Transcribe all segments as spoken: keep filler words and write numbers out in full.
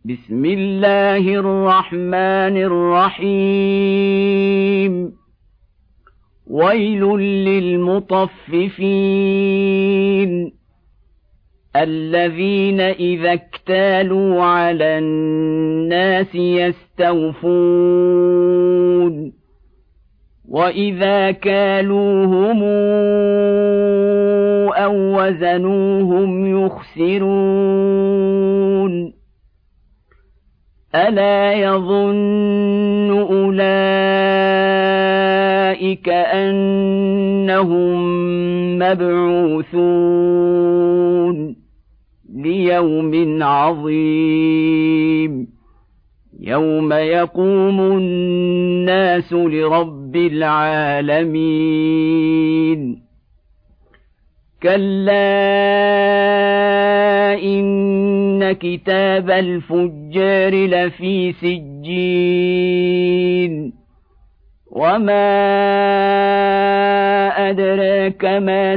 بسم الله الرحمن الرحيم ويل للمطففين الذين إذا اكتالوا على الناس يستوفون وإذا كالوهم أو وزنوهم يخسرون ألا يظن أولئك أنهم مبعوثون ليوم عظيم يوم يقوم الناس لرب العالمين كلا إن كتاب الفجار لفي سجين وما أدراك ما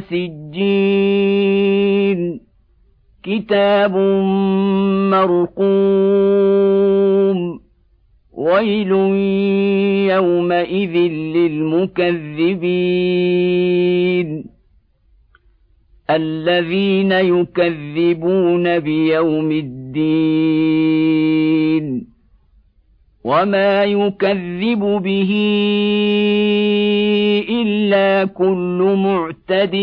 سجين كتاب مرقوم ويل يومئذ للمكذبين الذين يكذبون بيوم الدين وما يكذب به إلا كل معتد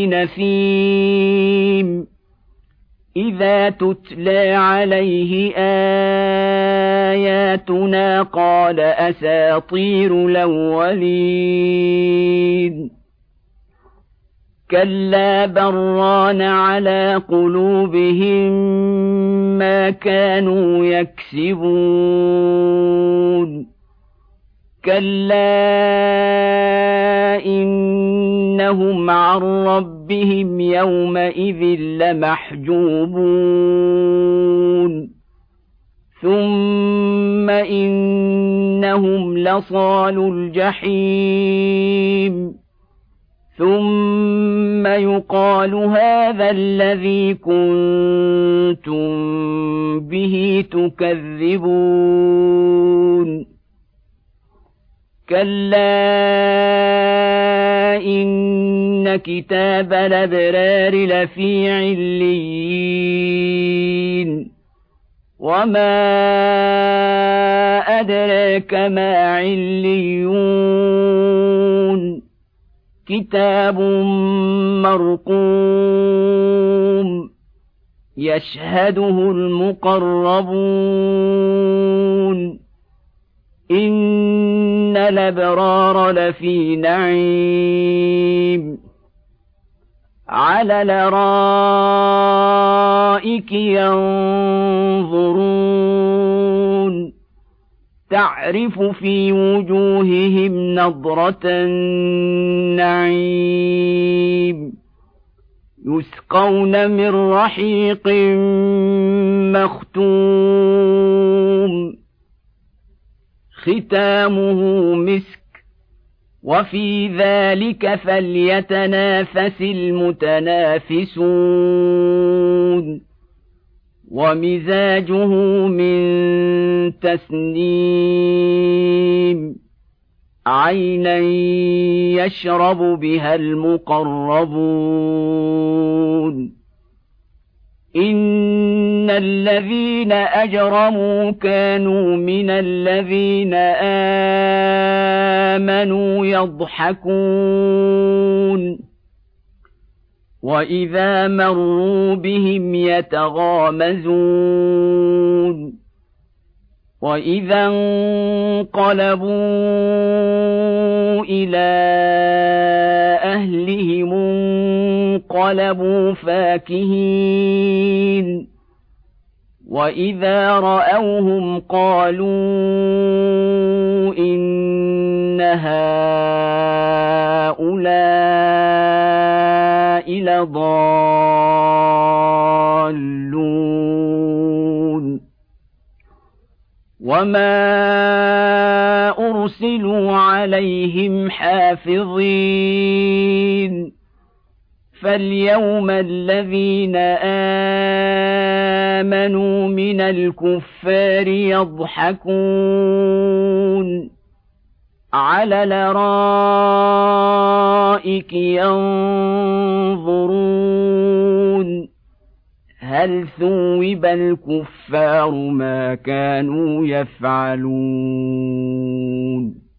نثيم إذا تتلى عليه آياتنا قال أساطير الأولين كلا بران على قلوبهم ما كانوا يكسبون كلا إنهم عن ربهم يومئذ لمحجوبون ثم إنهم لصالو الجحيم ثم يقال هذا الذي كنتم به تكذبون كلا إن كتاب الأبرار لفي عليين وما أدراك ما عليون كتاب مرقوم يشهده المقربون إن الأبرار لفي نعيم على الأرائك ينظرون تعرف في وجوههم نضرة النعيم يسقون من رحيق مختوم ختامه مسك وفي ذلك فليتنافس المتنافسون ومزاجه من تسنيم عينا يشرب بها المقربون إن الذين أجرموا كانوا من الذين آمنوا يضحكون وإذا مروا بهم يتغامزون وإذا انقلبوا إلى أهلهم انقلبوا فاكهين وإذا رأوهم قالوا إن هؤلاء لضالون وما أرسلوا عليهم حافظين فاليوم الذين آمنوا من الكفار يضحكون على الأرائك ينظرون هل ثوب الكفار ما كانوا يفعلون